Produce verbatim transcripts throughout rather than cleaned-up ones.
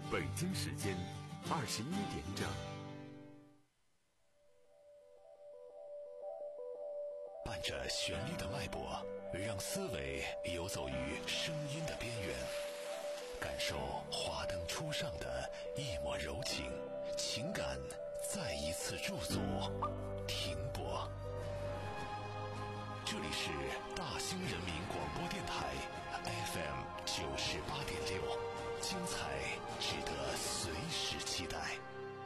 北京时间二十一点整。 伴着旋律的脉搏，让思维游走于声音的边缘，感受华灯初上的一抹柔情，情感再一次驻足停泊。这里是大兴人民广播电台 F M 九十八点六，精彩值得随时期待。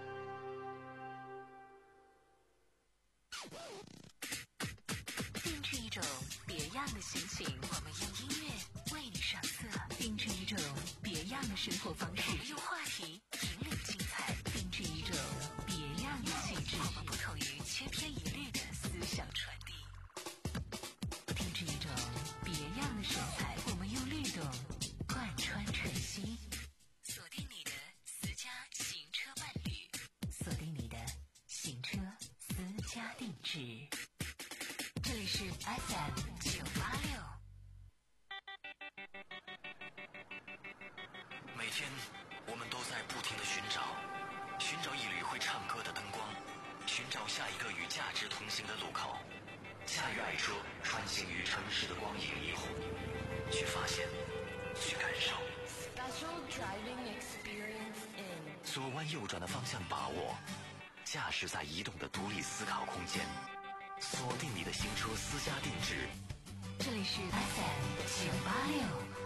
定制一种别样的心情，我们用音乐为你上色；定制一种别样的生活方式，我们用话题引领精彩；定制一种别样的气质，我们不同于千篇一律的思想传递；定制一种别样的神采，我们用律动贯穿晨曦。锁定你的私家行车伴侣，锁定你的行车私家定制。这里是 F M 九八六。 每天我们都在不停地寻找，寻找一缕会唱歌的灯光，寻找下一个与价值同行的路口，驾驭爱车穿行于城市的光影霓虹，去发现，去感受。 Special driving experience in 左弯右转的方向把握，驾驶在移动的独立思考空间，锁定你的行车私家定制。 这里是 F M 九八六。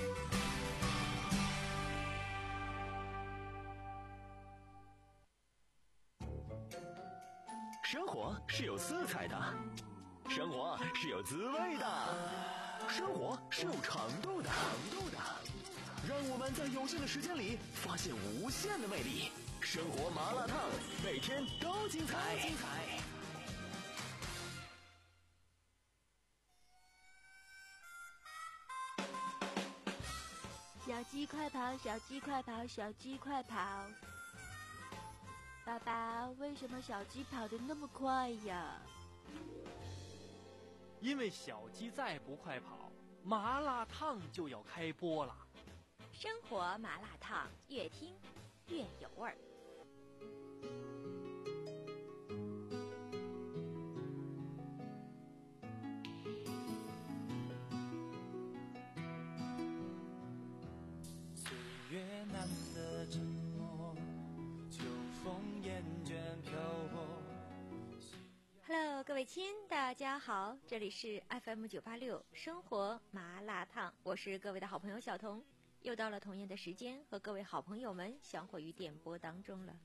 生活是有色彩的，生活是有滋味的，生活是有长度的，长度的。让我们在有限的时间里发现无限的魅力。生活麻辣烫，每天都精彩，精彩。 小鸡快跑，小鸡快跑，小鸡快跑！爸爸，为什么小鸡跑得那么快呀？ 因为小鸡再不快跑，麻辣烫就要开播了。 生活麻辣烫，越听越有味儿。 岁月难得沉默，秋风厌倦漂泊。 Hello， 各位亲，大家好，这里是 F M 九八六生活麻辣烫，我是各位的好朋友小彤，又到了同样的时间，和各位好朋友们相会于电波当中了。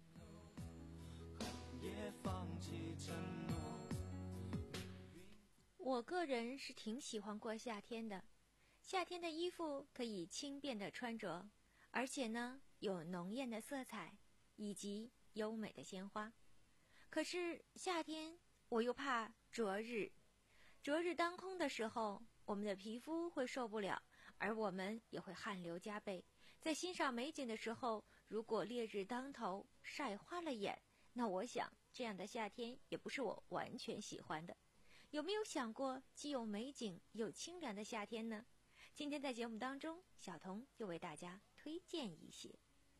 我个人是挺喜欢过夏天的，夏天的衣服可以轻便的穿着，而且呢有浓艳的色彩以及优美的鲜花。可是夏天我又怕灼日，灼日当空的时候，我们的皮肤会受不了，而我们也会汗流浃背。在欣赏美景的时候，如果烈日当头，晒花了眼，那我想这样的夏天也不是我完全喜欢的。有没有想过既有美景又清凉的夏天呢？今天在节目当中，小彤就为大家推荐一些。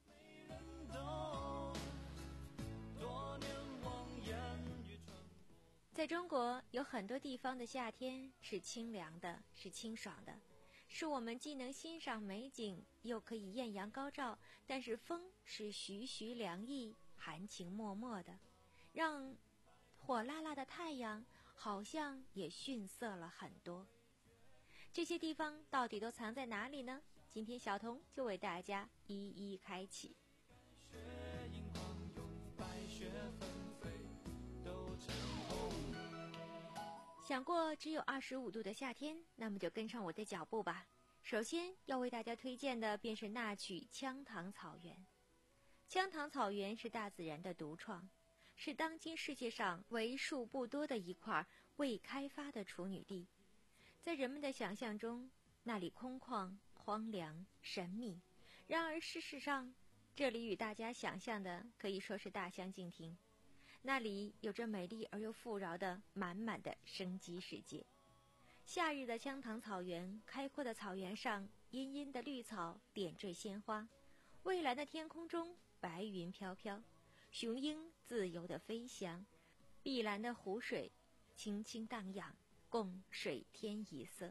在中国有很多地方的夏天是清凉的，是清爽的，是我们既能欣赏美景，又可以艳阳高照，但是风是徐徐凉意，含情脉脉的，让火辣辣的太阳好像也逊色了很多。这些地方到底都藏在哪里呢？今天小彤就为大家一一开启。想过只有二十五度的夏天，那么就跟上我的脚步吧。首先要为大家推荐的便是那曲羌塘草原。羌塘草原是大自然的独创，是当今世界上为数不多的一块未开发的处女地。在人们的想象中，那里空旷、荒凉、神秘，然而事实上，这里与大家想象的可以说是大相径庭。那里有着美丽而又富饶的满满的生机世界。夏日的羌塘草原，开阔的草原上，茵茵的绿草点缀鲜花， 蔚蓝的天空中白云飘飘，雄鹰自由地飞翔，碧蓝的湖水轻轻荡漾，共水天一色。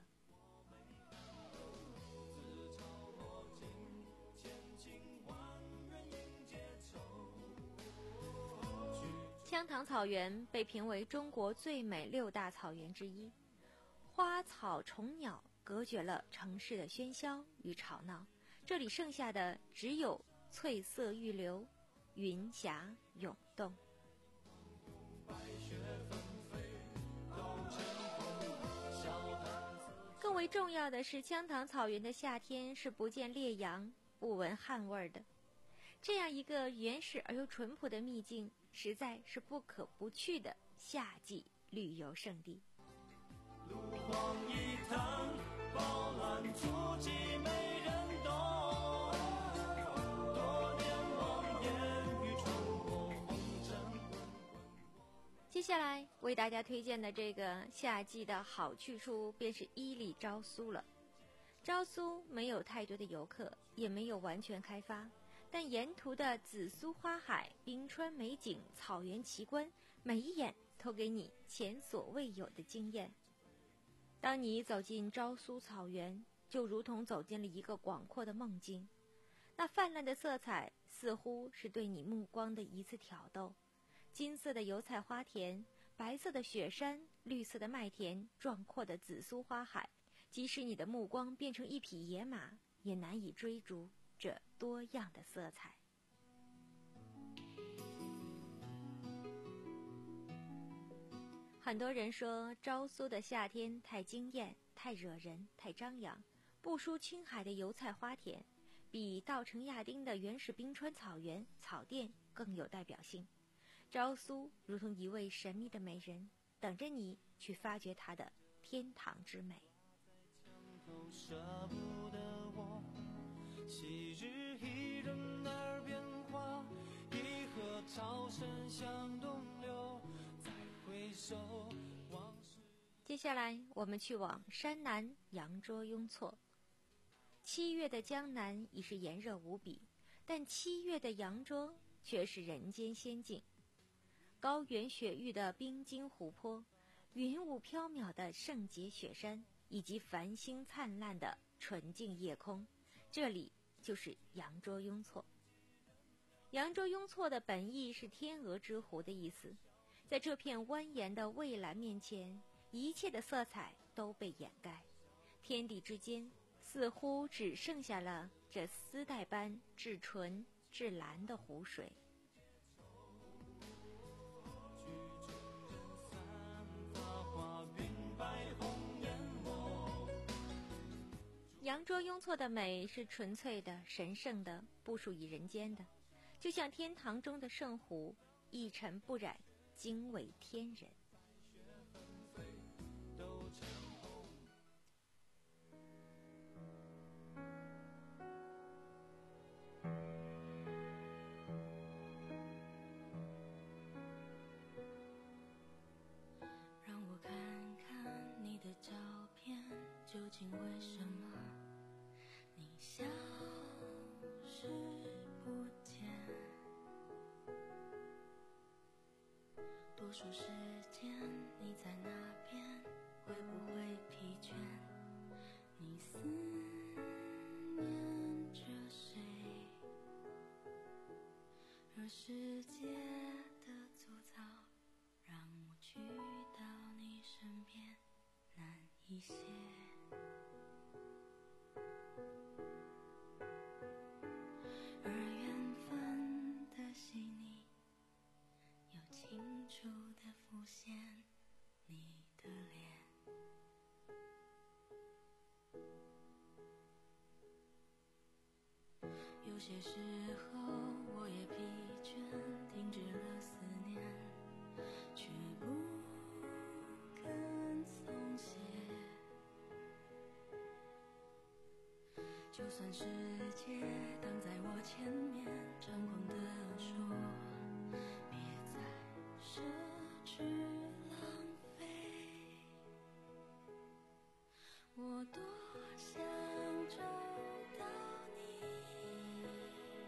羌塘草原被评为中国最美六大草原之一，花草虫鸟隔绝了城市的喧嚣与吵闹，这里剩下的只有翠色欲流，云霞涌动。更为重要的是，羌塘草原的夏天是不见烈阳，不闻汗味的。这样一个原始而又淳朴的秘境，实在是不可不去的夏季旅游胜地。 路荒一滩，饱览足迹没人懂。多年望眼欲穿过红尘。 接下来为大家推荐的这个夏季的好去处，便是伊犁昭苏了。昭苏没有太多的游客，也没有完全开发，但沿途的紫苏花海、冰川美景、草原奇观，每一眼都给你前所未有的惊艳。当你走进昭苏草原，就如同走进了一个广阔的梦境。那泛滥的色彩似乎是对你目光的一次挑逗，金色的油菜花田，白色的雪山，绿色的麦田，壮阔的紫苏花海，即使你的目光变成一匹野马，也难以追逐这多样的色彩。很多人说昭苏的夏天太惊艳，太惹人，太张扬，不输青海的油菜花田，比稻城亚丁的原始冰川草原草甸更有代表性。昭苏如同一位神秘的美人，等着你去发掘她的天堂之美。 舍不得我，昔日一人耳边话，一河潮声向东流，再回首往事。 接下来我们去往山南羊卓雍措。七月的江南已是炎热无比，但七月的羊卓却是人间仙境。高原雪域的冰晶湖泊，云雾飘渺的圣洁雪山，以及繁星灿烂的纯净夜空，这里就是羊卓雍措。羊卓雍措的本意是天鹅之湖的意思，在这片蜿蜒的蔚蓝面前，一切的色彩都被掩盖，天地之间似乎只剩下了这丝带般至纯至蓝的湖水。羊卓雍措的美是纯粹的、神圣的，不属于人间的，就像天堂中的圣湖，一尘不染，惊为天人。 让我看看你的照片，究竟为什么你消失不见？多数时间你在那边，会不会疲倦？你思念着谁？而世界的粗糙，让我去到你身边难一些。而缘分的细腻，又清楚地浮现你的脸。有些时候我也疲倦，停止了思念，却不肯松懈。就算世界挡在我前面，张狂地说别再奢侈浪费，我多想找到你，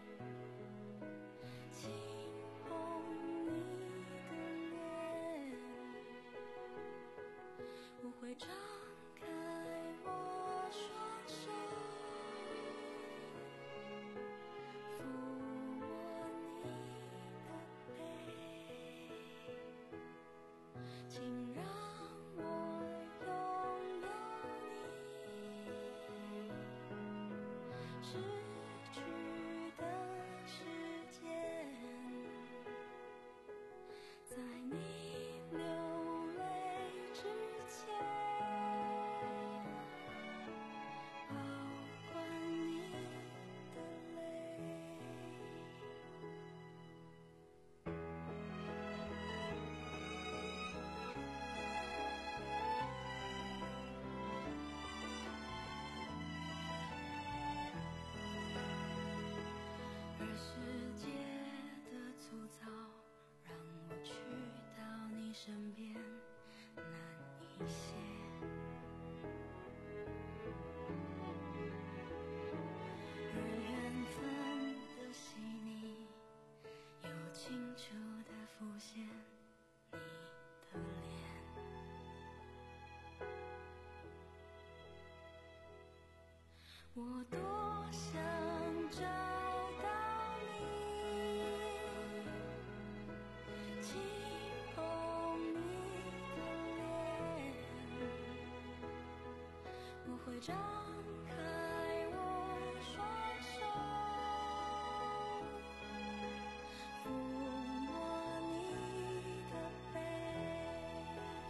我多想找到你，轻碰你的脸，我会张开我双手，抚摸你的背，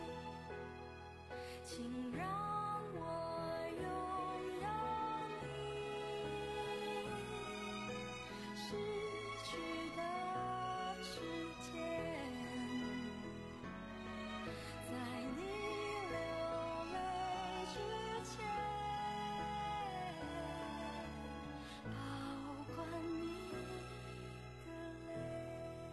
请让我拥有你失去的时间，在你流泪之前保管你的泪。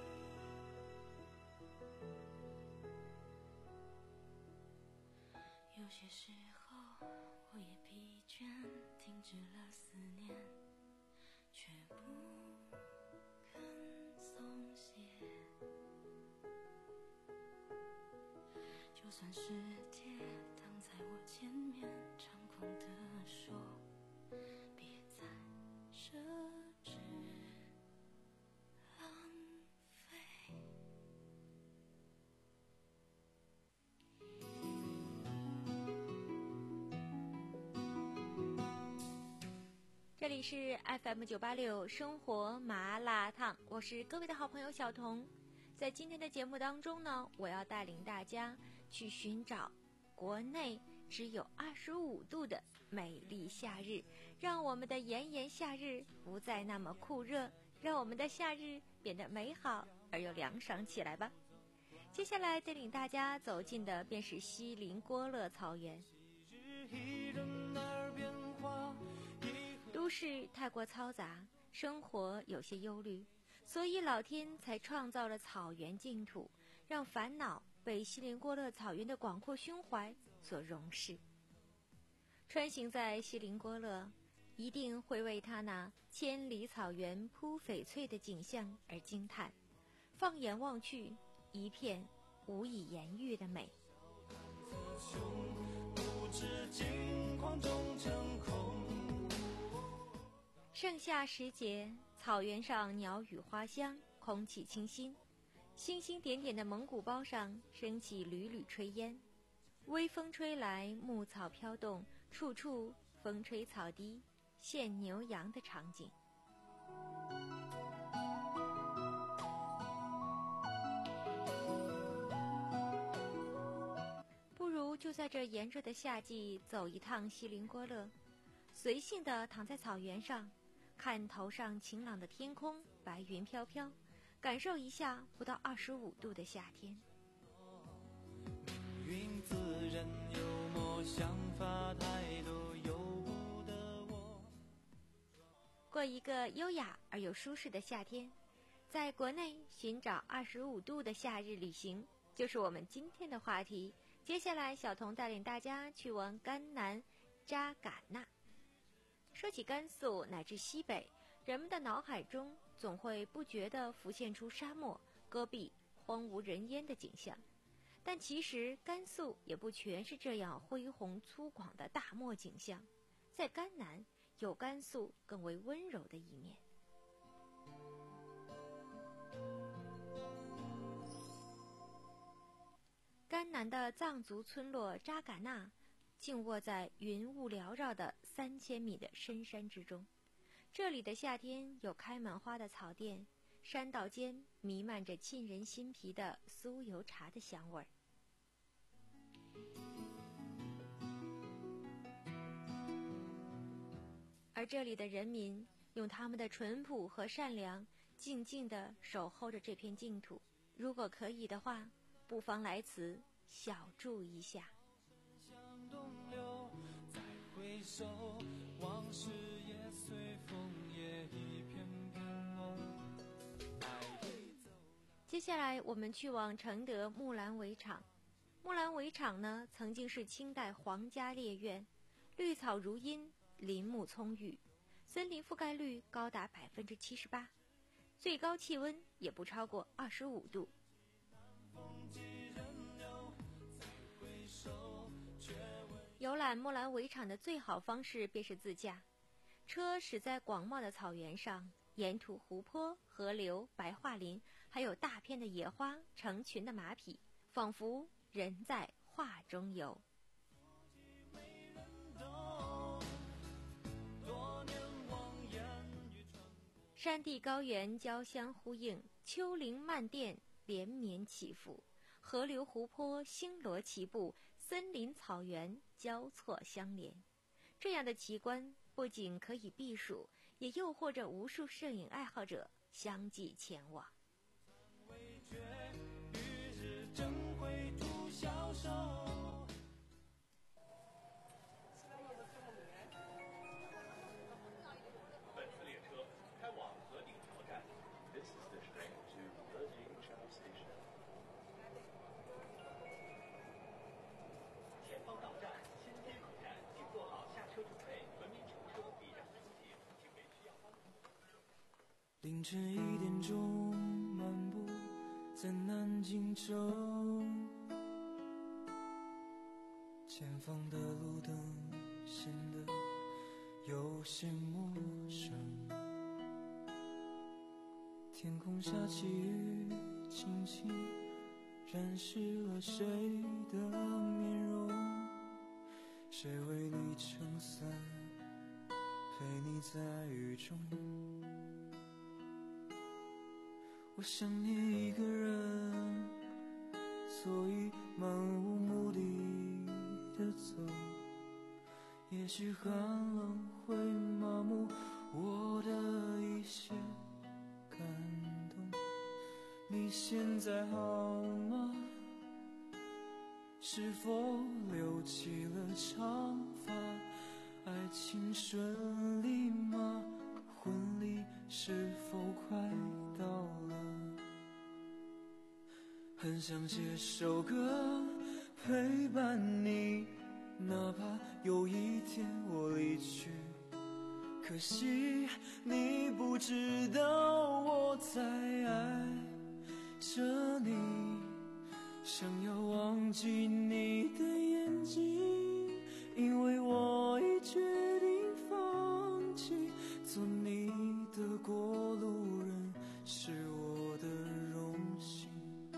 有些时候我也疲倦，停止了思念，却不肯松懈。就算世界挡在我前面，猖狂地说别再奢侈浪费。 这里是 F M 九八六生活麻辣烫，我是各位的好朋友小彤。在今天的节目当中呢，我要带领大家去寻找国内只有二十五度的美丽夏日，让我们的炎炎夏日不再那么酷热，让我们的夏日变得美好而又凉爽起来吧。接下来带领大家走进的便是锡林郭勒草原。都市太过嘈杂，生活有些忧虑，所以老天才创造了草原净土，让烦恼被锡林郭勒草原的广阔胸怀所容视。穿行在锡林郭勒，一定会为他那千里草原铺翡翠的景象而惊叹，放眼望去，一片无以言喻的美。盛夏时节，草原上鸟语花香，空气清新，星星点点的蒙古包上升起缕缕炊烟，微风吹来，牧草飘动，处处风吹草低见牛羊的场景。不如就在这炎热的夏季走一趟锡林郭勒，随性地躺在草原上，看头上晴朗的天空，白云飘飘，感受一下不到二十五度的夏天。 命运自然幽默，想法太多，由不得我。 过一个优雅而又舒适的夏天，在国内寻找二十五度的夏日旅行，就是我们今天的话题。接下来，小童带领大家去往甘南扎尕那。说起甘肃乃至西北，人们的脑海中总会不觉地浮现出沙漠、戈壁、荒无人烟的景象。但其实甘肃也不全是这样恢宏粗犷的大漠景象，在甘南有甘肃更为温柔的一面。甘南的藏族村落扎尕那静卧在云雾缭绕的三千米的深山之中，这里的夏天有开满花的草甸，山道间弥漫着沁人心脾的酥油茶的香味儿。而这里的人民用他们的淳朴和善良，静静地守候着这片净土。如果可以的话，不妨来此小住一下。 再回首，往事也随风也一片片梦。 接下来我们去往承德木兰围场。木兰围场呢，曾经是清代皇家猎院，绿草如茵，林木葱郁，森林覆盖率高达百分之七十八，最高气温也不超过二十五度。 游览木兰围场的最好方式便是自驾，车驶在广袤的草原上，沿途湖泊、河流、白桦林，还有大片的野花，成群的马匹，仿佛人在画中游。山地高原交相呼应，丘陵漫甸连绵起伏，河流湖泊星罗棋布，森林草原交错相连。这样的奇观不仅可以避暑，也诱惑着无数摄影爱好者相继前往。 本次列车开往河顶桥站。This is the train to Hedingshaw Station. 前方到站，新街口站，请做好下车准备。文明乘车必然出行，请为需要帮助。 凌晨一点钟，漫步在南京城，前方的路灯显得有些陌生。天空下起雨，轻轻染湿了谁的面容，谁为你撑伞，陪你在雨中。我想你一个人，所以漫无目的的走，也许寒冷会麻木我的一些感动。你现在好吗？是否留起了长发？爱情顺利吗？婚礼是否快到了？很想写首歌陪伴你，哪怕有一天我离去，可惜你不知道我在爱着你，想要忘记你的眼睛，因为我已决定放弃做你的过路人，是我的荣幸。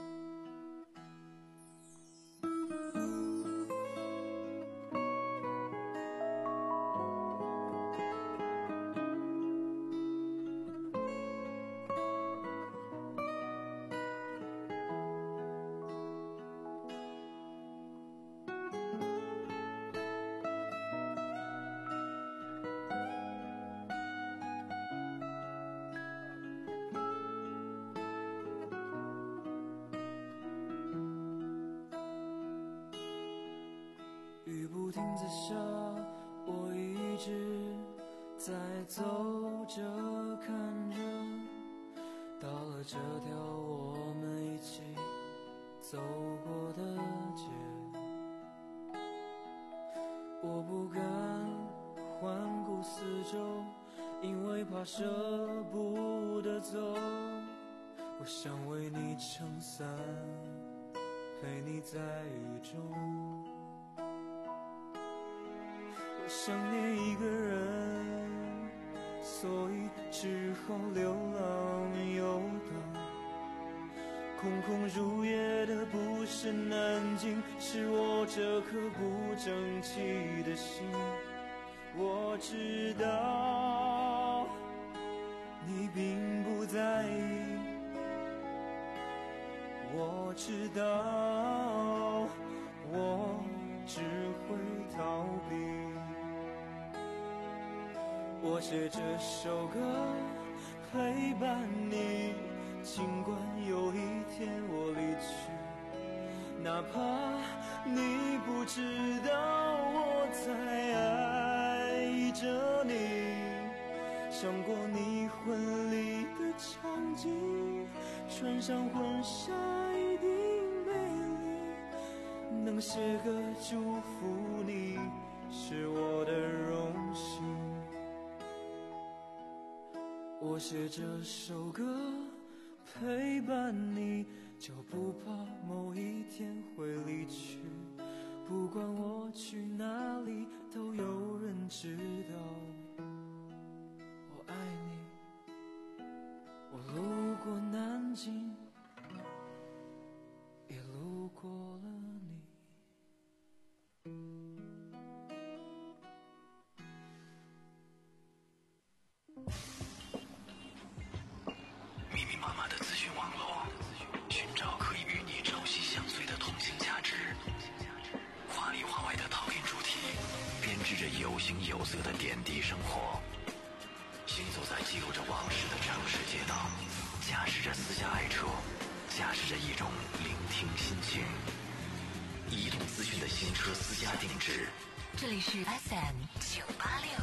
雨不停在下，我一直在走着看着，到了这条我们一起走过的街，我不敢环顾四周，因为怕舍不得走。我想为你撑伞，陪你在雨中。我想念一个人，所以只好流浪游荡。空空如也的不是南京，是我这颗不争气的心。我知道你并不在意，我知道我只会逃避。我写这首歌陪伴你，尽管有一天我离去，哪怕你不知道我在爱着你。想过你婚礼的场景，穿上婚纱一定美丽，能写个祝福你是我的荣幸。我写这首歌陪伴你，就不怕某一天会离去， 不管我去哪里，都有人知道我爱你。我路过南京，也路过了你。 密密麻麻的资讯网络，寻找可以与你朝夕相随的同性价值。华里华外的讨论主题，编织着有形有色的点滴生活。行走在记录着往事的城市街道，驾驶着私家爱车，驾驶着一种聆听心情。移动资讯的新车私家定制， 这里是 F M 九八六。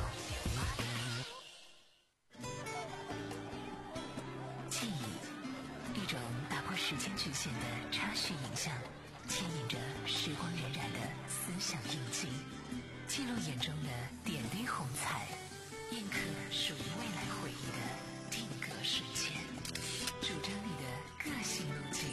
记忆，一种打破时间局限的插叙影像，牵引着时光荏苒的思想印记，记录眼中的点滴红彩，印刻属于未来回忆的定格瞬间，主张你的个性路径。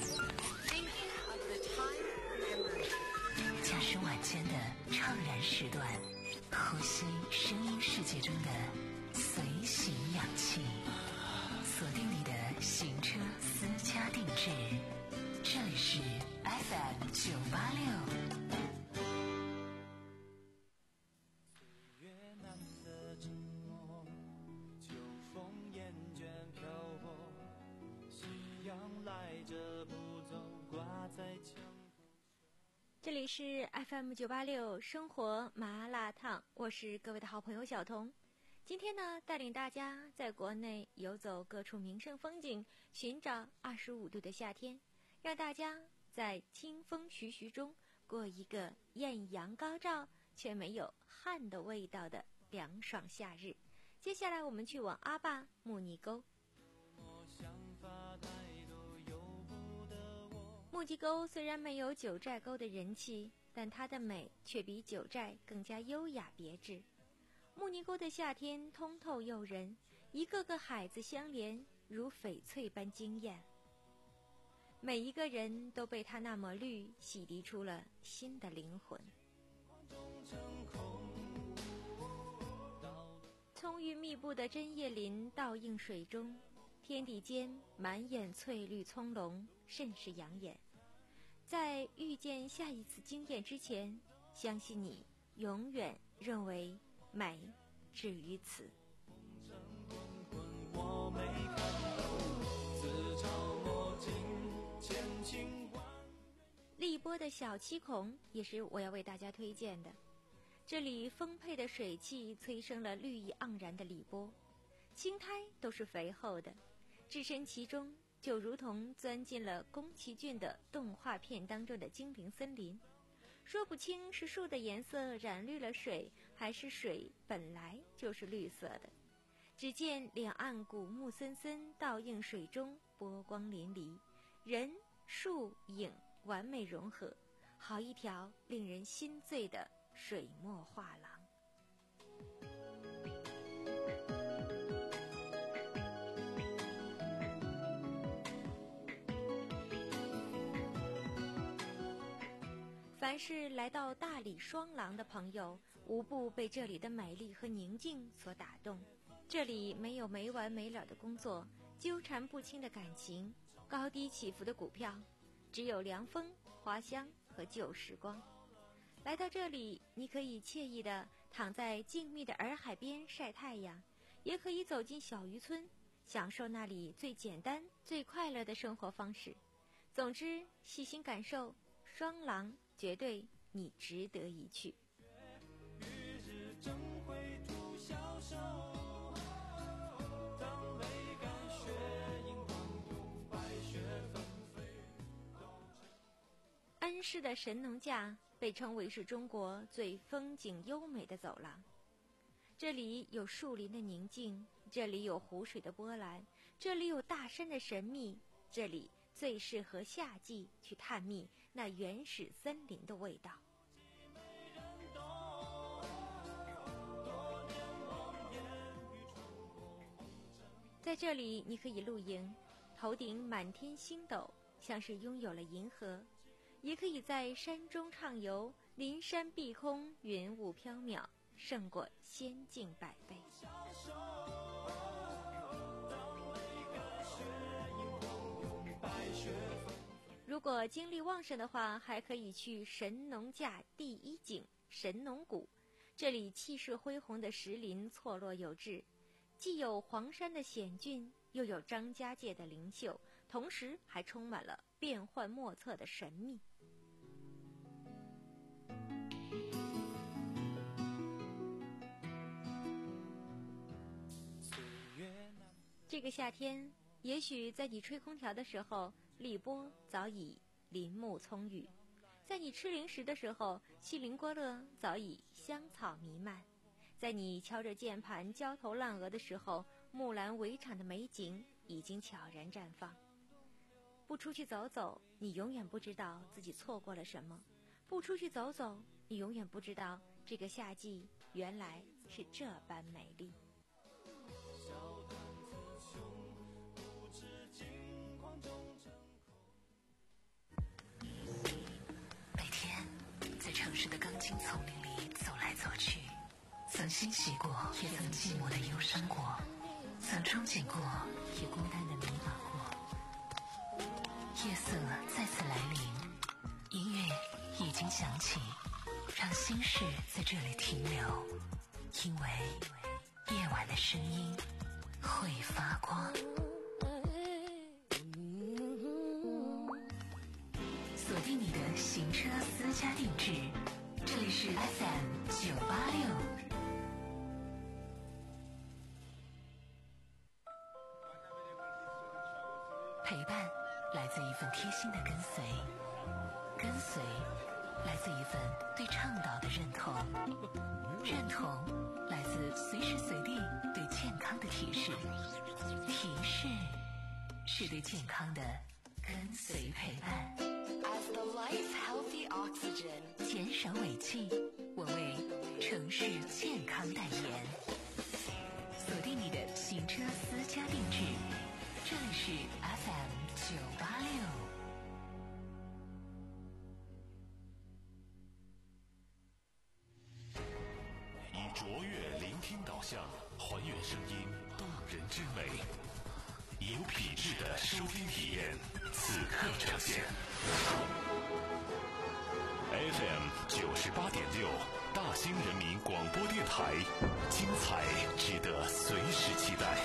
驾驶晚间的怅然时段，呼吸声音世界中的随行氧气，锁定你的行车私家定制，这里是 F M 九八六。 岁月难得沉默，秋风厌倦漂泊，夕阳来者不走，挂在墙。 这里是 F M 九八六生活麻辣烫，我是各位的好朋友小彤。今天呢，带领大家在国内游走各处名胜风景，寻找二十五度的夏天，让大家在清风徐徐中过一个艳阳高照却没有汗的味道的凉爽夏日。接下来我们去往阿坝木尼沟。木尼沟虽然没有九寨沟的人气，但它的美却比九寨更加优雅别致。木尼沟的夏天通透诱人，一个个海子相连，如翡翠般惊艳。每一个人都被它那抹绿洗涤出了新的灵魂。葱郁密布的针叶林倒映水中，天地间满眼翠绿葱茏，甚是养眼。在遇见下一次惊艳之前，相信你永远认为美止于此。荔波的小七孔也是我要为大家推荐的。这里丰沛的水汽催生了绿意盎然的荔波，青苔都是肥厚的，置身其中就如同钻进了宫崎骏的动画片当中的精灵森林。说不清是树的颜色染绿了水，还是水本来就是绿色的。只见两岸古木森森倒映水中，波光粼粼，人树影完美融合，好一条令人心醉的水墨画廊。凡是来到大理双廊的朋友，无不被这里的美丽和宁静所打动。这里没有没完没了的工作，纠缠不清的感情，高低起伏的股票，只有凉风、花香和旧时光。来到这里，你可以惬意地躺在静谧的洱海边晒太阳，也可以走进小渔村，享受那里最简单、最快乐的生活方式。总之，细心感受双廊，绝对你值得一去。恩施的神农架被称为是中国最风景优美的走廊。这里有树林的宁静，这里有湖水的波澜，这里有大山的神秘，这里最适合夏季去探秘那原始森林的味道。在这里你可以露营，头顶满天星斗，像是拥有了银河；也可以在山中畅游， 林山碧空，云雾缥缈，胜过仙境百倍。如果精力旺盛的话，还可以去神农架第一景神农谷，这里气势恢宏的石林错落有致，既有黄山的险峻，又有张家界的灵秀，同时还充满了变幻莫测的神秘。这个夏天，也许在你吹空调的时候，荔波早已林木葱郁；在你吃零食的时候，西林郭勒早已香草弥漫；在你敲着键盘焦头烂额的时候，木兰围场的美景已经悄然绽放。不出去走走，你永远不知道自己错过了什么；不出去走走，你永远不知道这个夏季原来是这般美丽。 每天在城市的钢筋丛林里走来走去，曾欣喜过，也曾寂寞的忧伤过，曾憧憬过，也孤单的迷茫过。夜色再次来临，音乐已经响起，让心事在这里停留，因为夜晚的声音会发光。锁定你的行车私家定制，这里是 F M 九八六。陪伴来自一份贴心的跟随，跟随来自一份对倡导的认同，认同来自随时随地对健康的提示，提示是对健康的跟随陪伴。As the life healthy oxygen， 减少尾气，我为城市健康代言。锁定你的行车私家定制，这里是 F M 九八六。 以卓越聆听导向，还原声音动人之美，有品质的收听体验，此刻呈现。F M 九十八点六，大兴人民广播电台，精彩值得随时期待。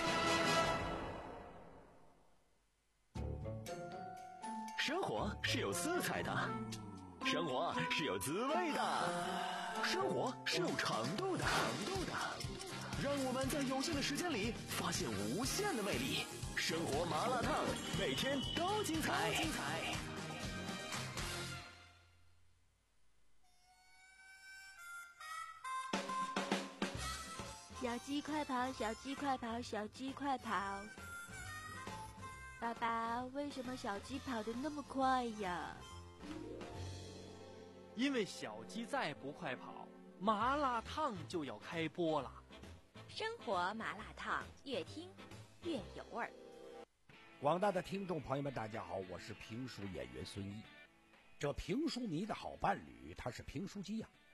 生活是有色彩的，生活是有滋味的，生活是有长度的，长度的。让我们在有限的时间里发现无限的魅力。生活麻辣烫，每天都精彩。精彩。 小鸡快跑，小鸡快跑，小鸡快跑！爸爸，为什么小鸡跑得那么快呀？ 因为小鸡再不快跑，麻辣烫就要开播了。 生活麻辣烫，越听越有味儿。 广大的听众朋友们，大家好，我是评书演员孙一。这评书迷的好伴侣，他是评书机呀、啊。